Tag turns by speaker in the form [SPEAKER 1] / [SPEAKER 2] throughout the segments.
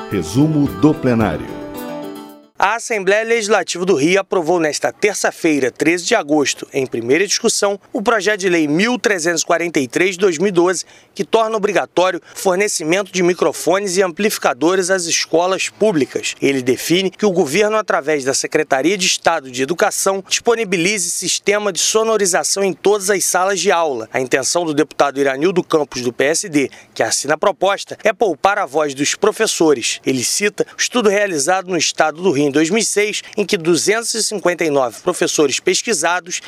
[SPEAKER 1] Resumo do plenário.
[SPEAKER 2] A Assembleia Legislativa do Rio aprovou nesta terça-feira, 13 de agosto, em primeira discussão, o projeto de lei 1343 de 2012, que torna obrigatório o fornecimento de microfones e amplificadores às escolas públicas. Ele define que o governo, através da Secretaria de Estado de Educação, disponibilize sistema de sonorização em todas as salas de aula. A intenção do deputado Iranildo Campos, do PSD, que assina a proposta, é poupar a voz dos professores. Ele cita o estudo realizado no estado do Rio em 2006, em que 259 professores pesquisados,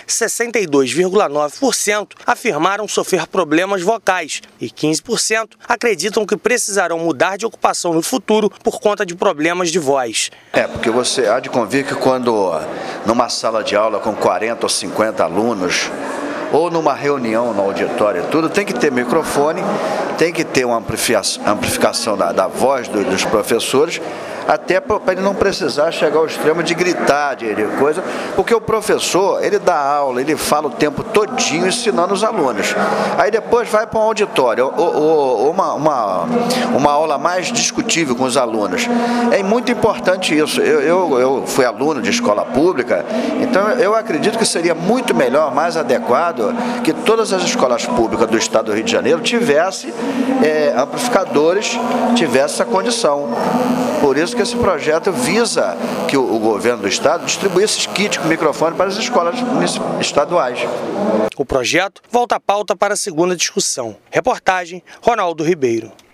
[SPEAKER 2] 62,9% afirmaram sofrer problemas vocais e 15% acreditam que precisarão mudar de ocupação no futuro por conta de problemas de voz.
[SPEAKER 3] Porque você há de convir que quando numa sala de aula com 40 ou 50 alunos, ou numa reunião no auditório, tudo tem que ter microfone, tem que ter uma amplificação da voz dos professores, até para ele não precisar chegar ao extremo de gritar, de coisa, porque o professor, ele dá aula, ele fala o tempo todinho ensinando os alunos. Aí depois vai para um auditório, ou uma aula mais discutível com os alunos. É muito importante isso. Eu fui aluno de escola pública, então eu acredito que seria muito melhor, mais adequado, que todas as escolas públicas do estado do Rio de Janeiro tivessem amplificadores, tivessem essa condição. Por isso que esse projeto visa que o governo do estado distribuísse esses kits com microfone para as escolas estaduais.
[SPEAKER 2] O projeto volta à pauta para a segunda discussão. Reportagem, Ronaldo Ribeiro.